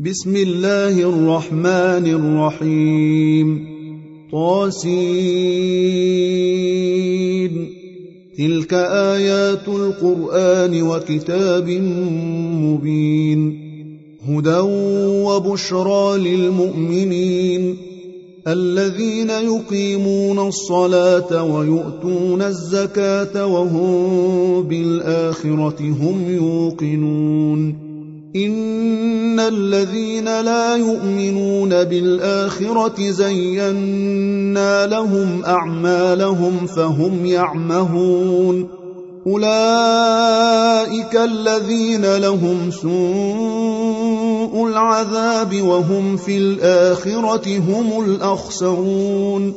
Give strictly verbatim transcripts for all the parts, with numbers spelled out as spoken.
بسم الله الرحمن الرحيم. طاسين. تلك آيات القرآن وكتاب مبين، هدى وبشرى للمؤمنين الذين يقيمون الصلاة ويؤتون الزكاة وهم بالآخرة هم يوقنون. إن الذين لا يؤمنون بالآخرة زينا لهم أعمالهم فهم يعمهون. أولئك الذين لهم سوء العذاب وهم في الآخرة هم الأخسرون.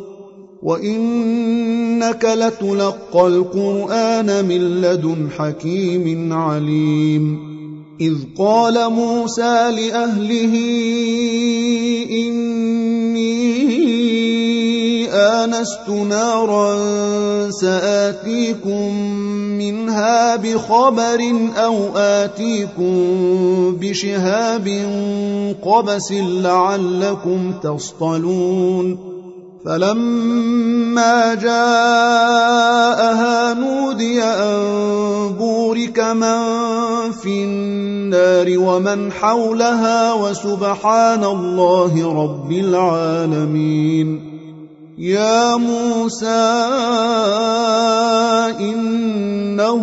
وإنك لتلقى القرآن من لدن حكيم عليم. إذ قال موسى لأهله إني آنست نارا سآتيكم منها بخبر أو آتيكم بشهاب قبس لعلكم تصطلون. فلما جاءها نودي أن بورك من في النار ومن حولها وسبحان الله رب العالمين. يا موسى إنه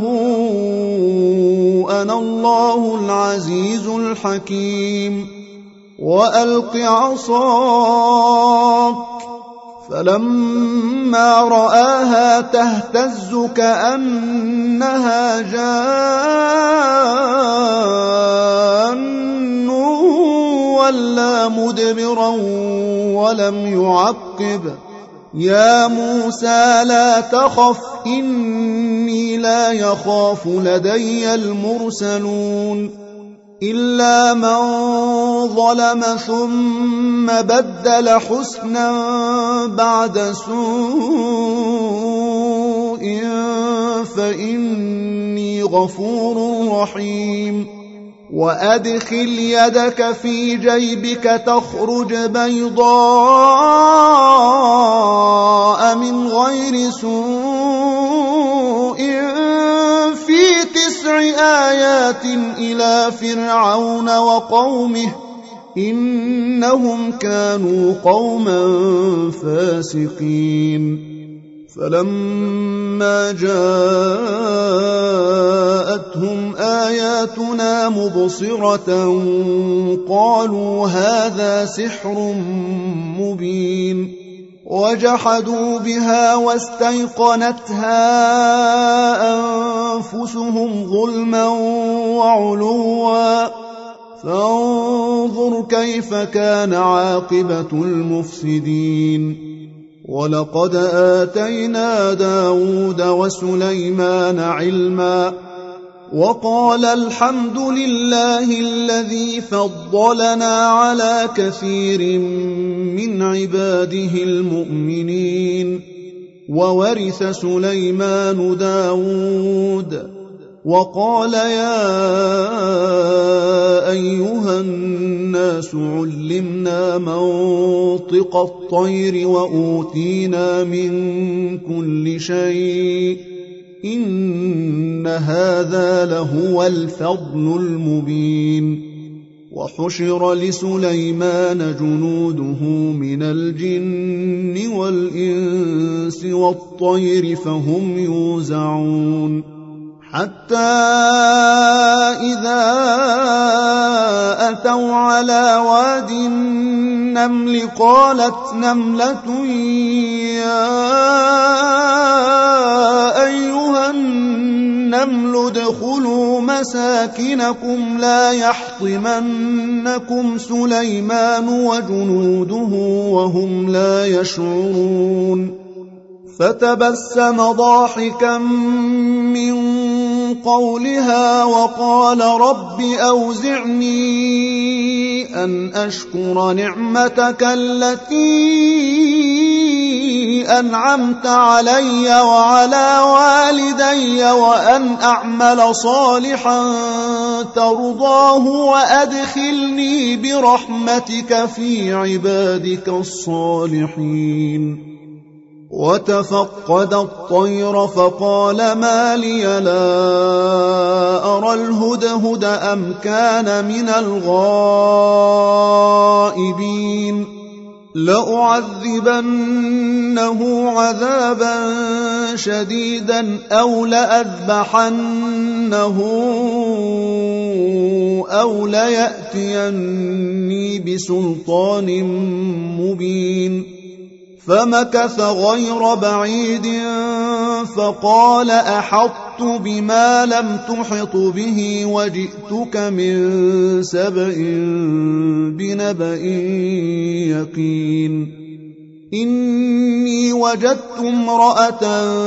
أنا الله العزيز الحكيم. وألق عصاك. فلما رآها تهتز كأنها جان ولا مدبرا ولم يعقب. يا موسى لا تخف إني لا يخاف لدي المرسلون. إلا من ظلم ثم بدل حسنا بعد سوء فإني غفور رحيم. وأدخل يدك في جيبك تخرج بيضاء من غير سوء في تسع آيات إلى فرعون وقومه إنهم كانوا قوما فاسقين. فلما جاءتهم آياتنا مبصرة قالوا هذا سحر مبين. وجحدوا بها واستيقنتها أنفسهم ظلما وعلوا فانظر كيف كان عاقبة المفسدين. ولقد آتينا داود وسليمان علما وقال الحمد لله الذي فضلنا على كثير من عباده المؤمنين. وورث سليمان داود وقال يا أيها الناس علمنا منطق الطير وأوتينا من كل شيء إن هذا لهو الفضل المبين. وحشر لسليمان جنوده من الجن والإنس والطير فهم يوزعون. حتى إذا أتوا على واد النمل قالت نملة يا أيها النمل ادخلوا مساكنكم لا يحطمنكم سليمان وجنوده وهم لا يشعرون. فتبسم ضاحكا من قولها وقال رب أوزعني أن أشكر نعمتك التي أنعمت علي وعلى والدي وأن أعمل صالحا ترضاه وأدخلني برحمتك في عبادك الصالحين. وتفقد الطير فقال ما لي لا أرى الهدهد أم كان من الغائبين لأعذبنه عذابا شديدا أو لأذبحنه أو ليأتيني بسلطان مبين. فمكث غير بعيد فقال أحطت بما لم تحط به وجئتك من سبأ بنبأ يقين. إني وجدت امرأة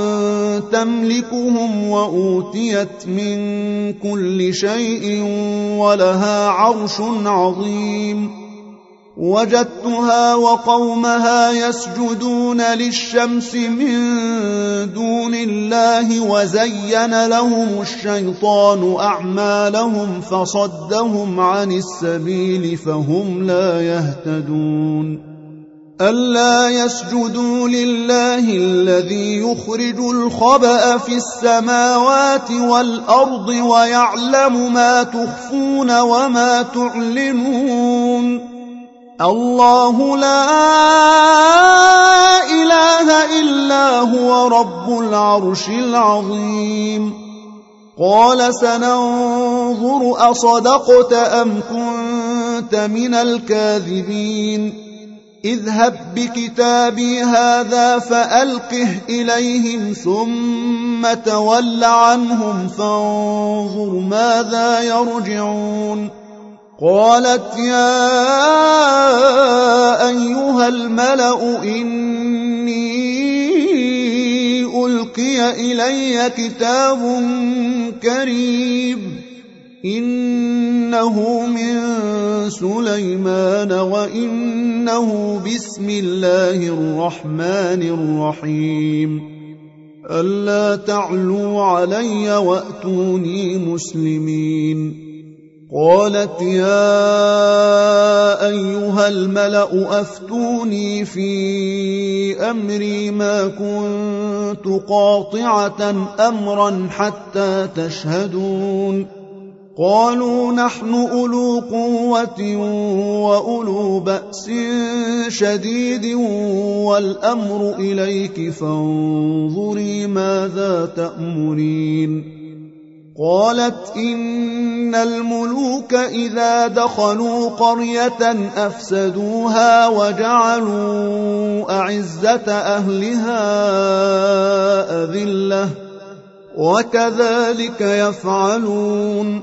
تملكهم وأوتيت من كل شيء ولها عرش عظيم. وجدتها وقومها يسجدون للشمس من دون الله وزين لهم الشيطان أعمالهم فصدهم عن السبيل فهم لا يهتدون. ألا يسجدوا لله الذي يخرج الخبأ في السماوات والأرض ويعلم ما تخفون وما تعلنون. الله لا إله إلا هو رب العرش العظيم. قال سننظر أصدقت أم كنت من الكاذبين. اذهب بكتابي هذا فألقه إليهم ثم تول عنهم فانظر ماذا يرجعون. قالت يا أيها الملأ إني ألقي إلي كتاب كريم إنه من سليمان وإنه بسم الله الرحمن الرحيم ألا تعلوا علي وأتوني مسلمين. قالت يا أيها الملأ أفتوني في أمري ما كنت قاطعة أمرا حتى تشهدون. قالوا نحن أولو قوة وأولو بأس شديد والأمر إليك فانظري ماذا تأمرين. قالت إن الملوك إذا دخلوا قرية أفسدوها وجعلوا أعزة أهلها أذلة وكذلك يفعلون.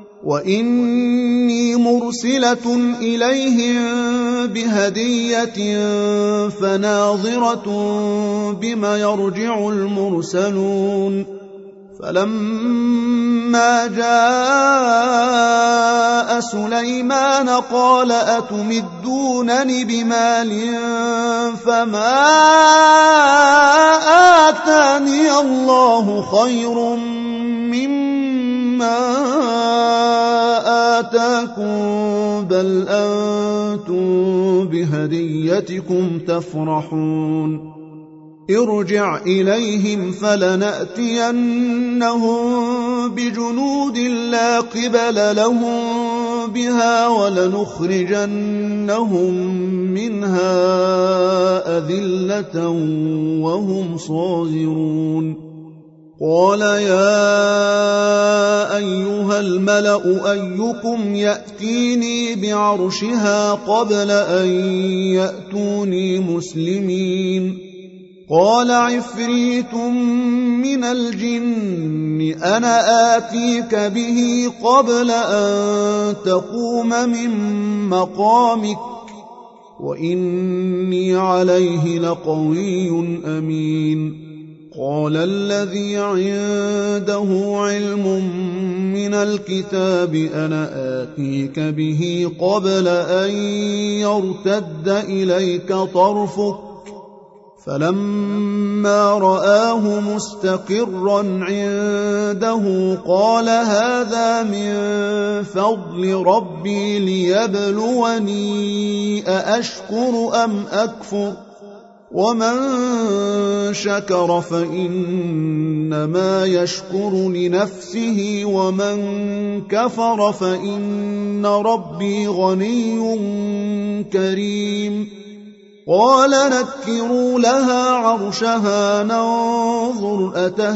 وإني مرسلة إليهم بهدية فناظرة بما يرجع المرسلون. فلما جاء سليمان قال أتمدونني بمال فما آتاني الله خير مما آتاكم بل أنتم بهديتكم تفرحون. ارجع إليهم فلنأتينهم بجنود لا قبل لهم بها ولنخرجنهم منها أذلة وهم صاغرون. قال يا أيها الملأ أيكم يأتيني بعرشها قبل أن يأتوني مسلمين. قال عفريت من الجن أنا آتيك به قبل أن تقوم من مقامك وإني عليه لقوي أمين. قال الذي عنده علم من الكتاب أنا آتيك به قبل أن يرتد إليك طرفك فلما رآه مستقرا عنده قال هذا من فضل ربي ليبلوني أأشكر أم أكفر ومن شكر فإنما يشكر لنفسه ومن كفر فإن ربي غني كريم قال نكروا لها عرشها ننظر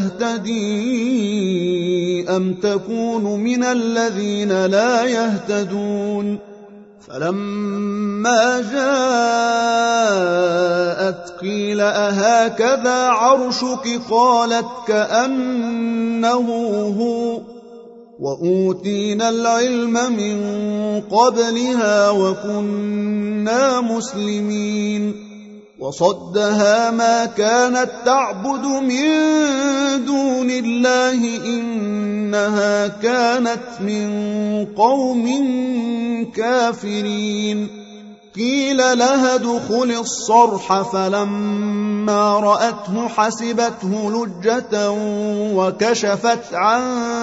أتهتدي أم تكون من الذين لا يهتدون فلما جاءت قيل أهكذا عرشك قالت كأنه هو وأوتينا العلم من قبلها وكنا مسلمين وصدها ما كانت تعبد من دون الله إنها كانت من قوم كافرين قيل لها ادخل الصرح فلما رأته حسبته لجة وكشفت عن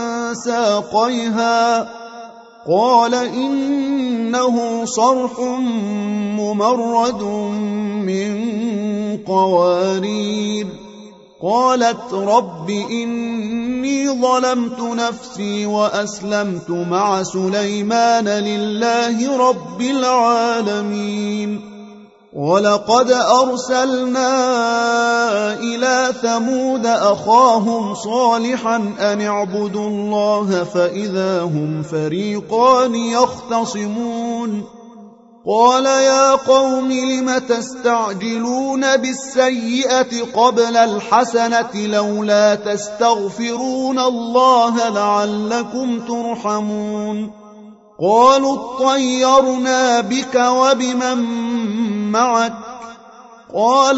ساقيها قال إنه صرح ممرد من قوارير قالت رب إني ظلمت نفسي وأسلمت مع سليمان لله رب العالمين ولقد أرسلنا إلى ثمود أخاهم صالحا أن اعبدوا الله فإذا هم فريقان يختصمون قال يا قوم لم تستعجلون بالسيئة قبل الحسنة لولا تستغفرون الله لعلكم ترحمون قالوا اطيرنا بك وبمن معك قال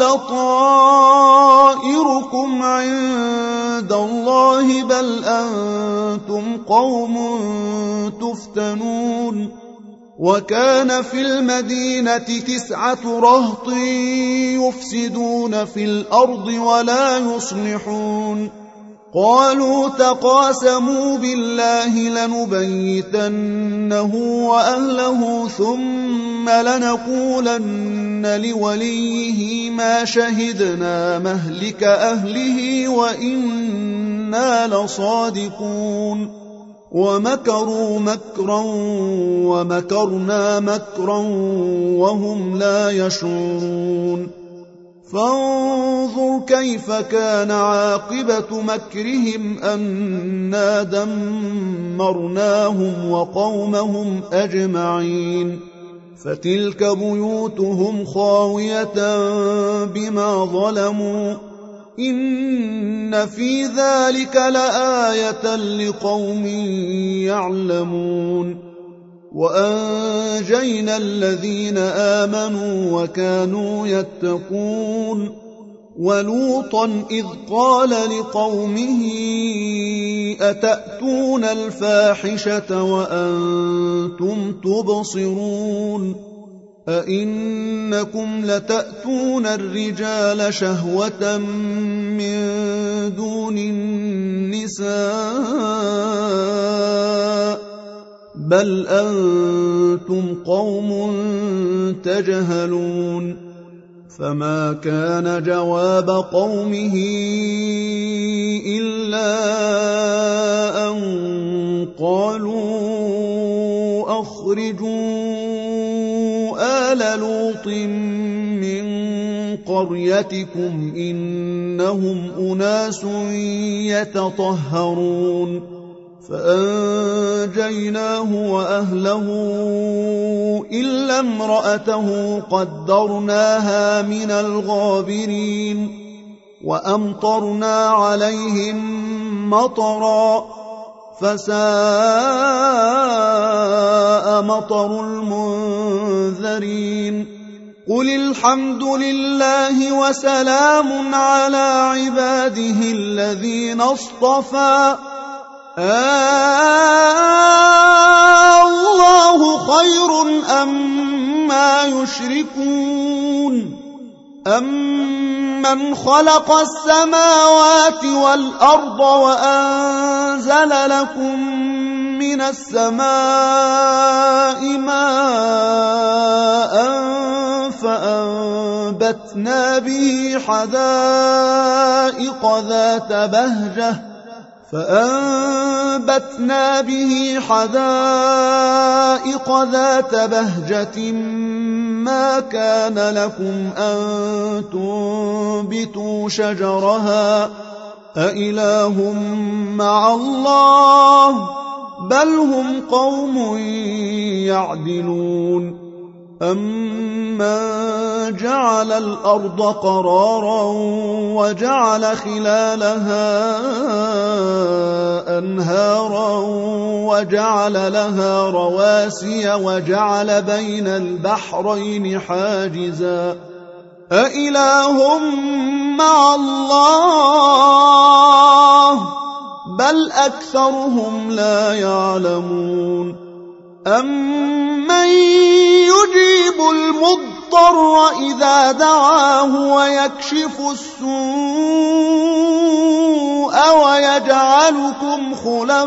طائركم عند الله بل أنتم قوم تفتنون وكان في المدينة تسعة رهط يفسدون في الأرض ولا يصلحون قالوا تقاسموا بالله لنبيتنه وأهله ثم لنقولن لوليه ما شهدنا مهلك أهله وإنا لصادقون ومكروا مكرا ومكرنا مكرا وهم لا يشعرون فانظر كيف كان عاقبة مكرهم أنا دمرناهم وقومهم أجمعين فتلك بيوتهم خاوية بما ظلموا إن في ذلك لآية لقوم يعلمون وأنجينا الذين آمنوا وكانوا يتقون ولوطا إذ قال لقومه أتأتون الفاحشة وأنتم تبصرون أئنكم لتأتون الرجال شهوة من دون النساء بل أنتم قوم تجهلون فما كان جواب قومه إلا أن قالوا أخرجوا آل لوط من قريتكم إنهم أناس يتطهرون فأنجيناه وأهله إلا امرأته قدرناها من الغابرين وأمطرنا عليهم مطرا فساء مطر المنذرين قل الحمد لله وسلام على عباده الذين اصطفى الله خير أما يشركون أمن خلق السماوات والأرض وأنزل لكم من السماء ماء فأنبتنا به حدائق ذات بهجة فأنبتنا به حدائق ذات بهجة ما كان لكم أن تنبتوا شجرها أإله مع الله بل هم قوم يعدلون أمن جعل الأرض قرارا وجعل خلالها أنهارا وجعل لها رواسي وجعل بين البحرين حاجزا أإله مع الله بل أكثرهم لا يعلمون أمن يجيب المضطر إذا دعاه ويكشف السوء ويجعلكم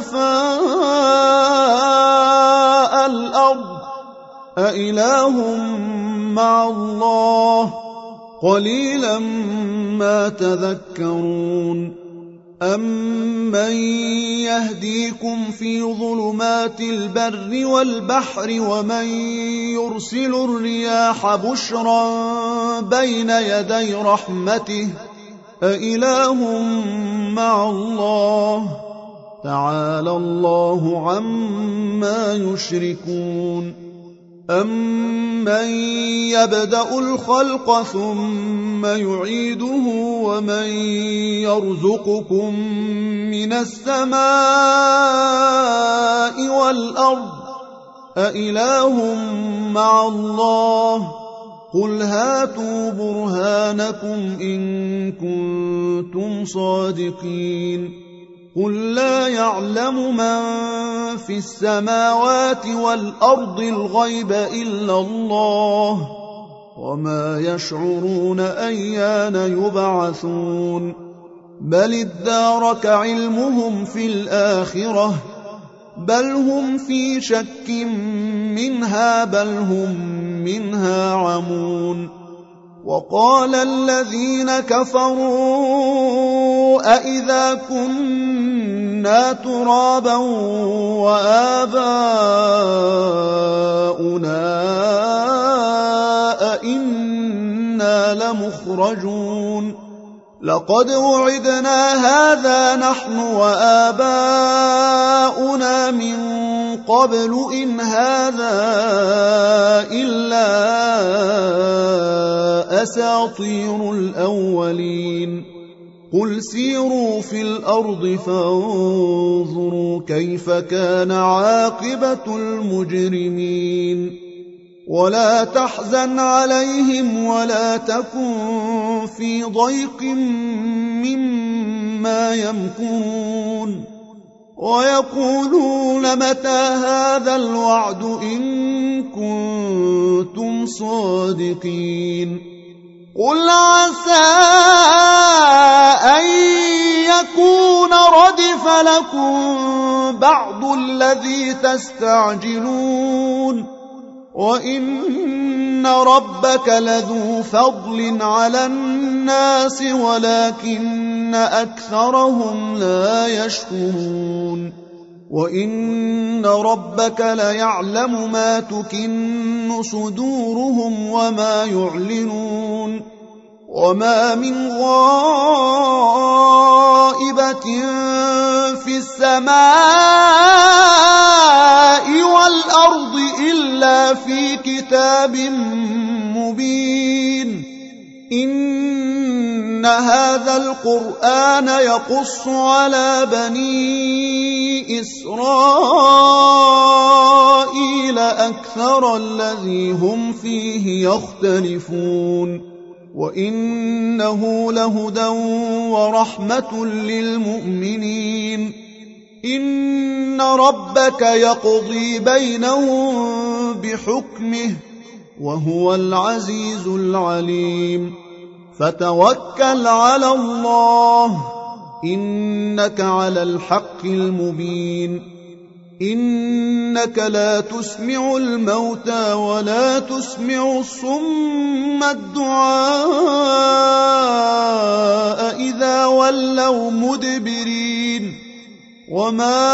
خلفاء الأرض أإله مع الله قليلا ما تذكرون أمن يهديكم في ظلمات البر والبحر ومن يرسل الرياح بشرا بين يدي رحمته أإله مع الله تعالى الله عما يشركون أمن يبدأ الخلق ثم يعيده ومن يرزقكم من السماء والأرض أإله مع الله قل هاتوا برهانكم إن كنتم صادقين قل لا يعلم من في السماوات والأرض الغيب إلا الله وما يشعرون أيان يبعثون بل ادارك علمهم في الآخرة بل هم في شك منها بل هم منها عمون وقال الذين كفروا أئذا كنا ترابا وآباؤنا أئنا لمخرجون لقد وعدنا هذا نحن وآباؤنا من قبل إن هذا إلا أساطير الأولين قل سيروا في الأرض فانظروا كيف كان عاقبة المجرمين ولا تحزن عليهم ولا تكن في ضيق مما يمكرون ويقولون متى هذا الوعد إن كنتم صادقين قل عسى أن يكون ردف لكم بعض الذي تستعجلون وإن ربك لذو فضل على الناس ولكن أكثرهم لا يشكرون وإن ربك ليعلم ما تكن صدورهم وما يعلنون وما من غائبة في السماء والأرض إلا في كتاب مبين إن هذا القرآن يقص على بني إسرائيل أكثر الذي هم فيه يختلفون وإنه لهدى ورحمة للمؤمنين إن ربك يقضي بينهم بحكمه وهو العزيز العليم فتوكل على الله إنك على الحق المبين إنك لا تسمع الموتى ولا تسمع الصم الدعاء إذا ولوا مدبرين وما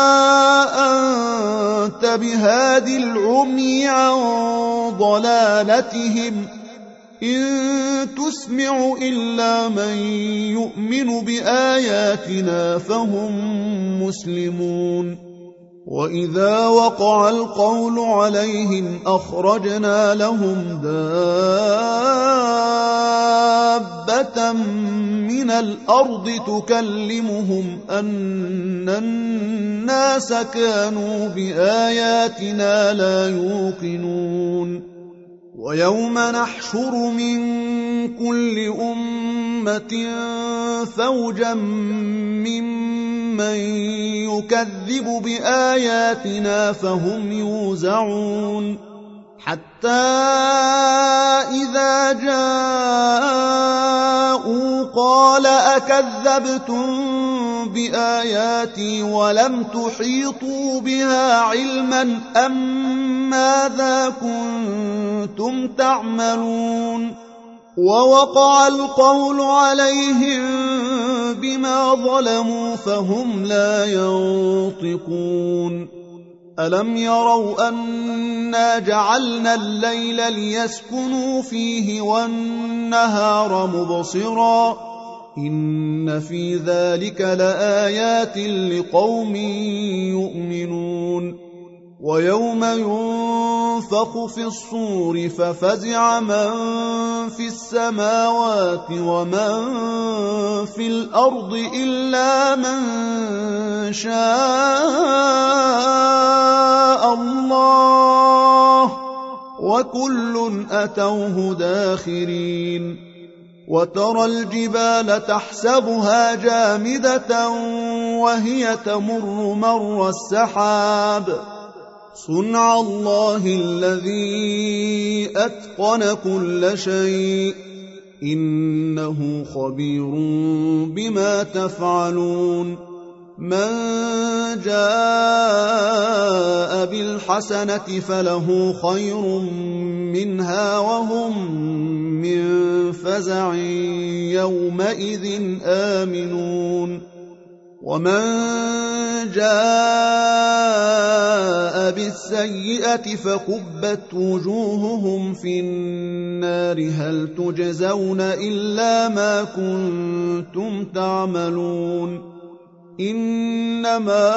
أنت بهاد العمي عن ضلالتهم إن تسمع إلا من يؤمن بآياتنا فهم مسلمون وإذا وقع القول عليهم أخرجنا لهم دابة من الأرض تكلمهم أن الناس كانوا بآياتنا لا يوقنون ويوم نحشر من كل أمة فوجا ممن يكذب بآياتنا فهم يوزعون حتى إذا جاءوا قال أكذبتم بآياتي ولم تحيطوا بها علما أم ماذا كنتم تعملون ووقع القول عليهم بما ظلموا فهم لا ينطقون ألم يروا أنا جعلنا الليل ليسكنوا فيه والنهار مبصرا إن في ذلك لآيات لقوم يؤمنون ويوم ينفخ في الصور ففزع من في السماوات ومن في الأرض إلا من شاء الله وكل أتوه داخرين وترى الجبال تحسبها جامدة وهي تمر مر السحاب صنع الله الذي أتقن كل شيء إنه خبير بما تفعلون من جاء بالحسنة فله خير منها وهم من فزع يومئذ آمنون ومن جاء بالسيئة فكبت وجوههم في النار هل تجزون إلا ما كنتم تعملون إنما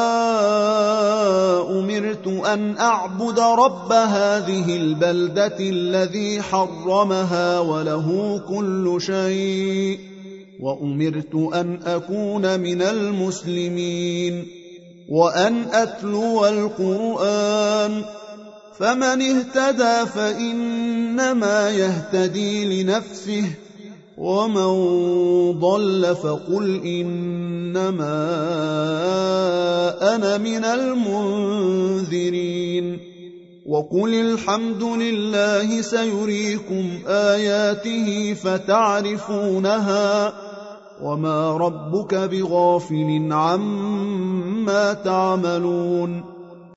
أمرت أن أعبد رب هذه البلدة الذي حرمها وله كل شيء وأمرت أن أكون من المسلمين وأن أتلو القرآن فمن اهتدى فإنما يهتدي لنفسه ومن ضل فقل إنما أنا من المنذرين وقل الحمد لله سيريكم آياته فتعرفونها وما ربك بغافل عما تعملون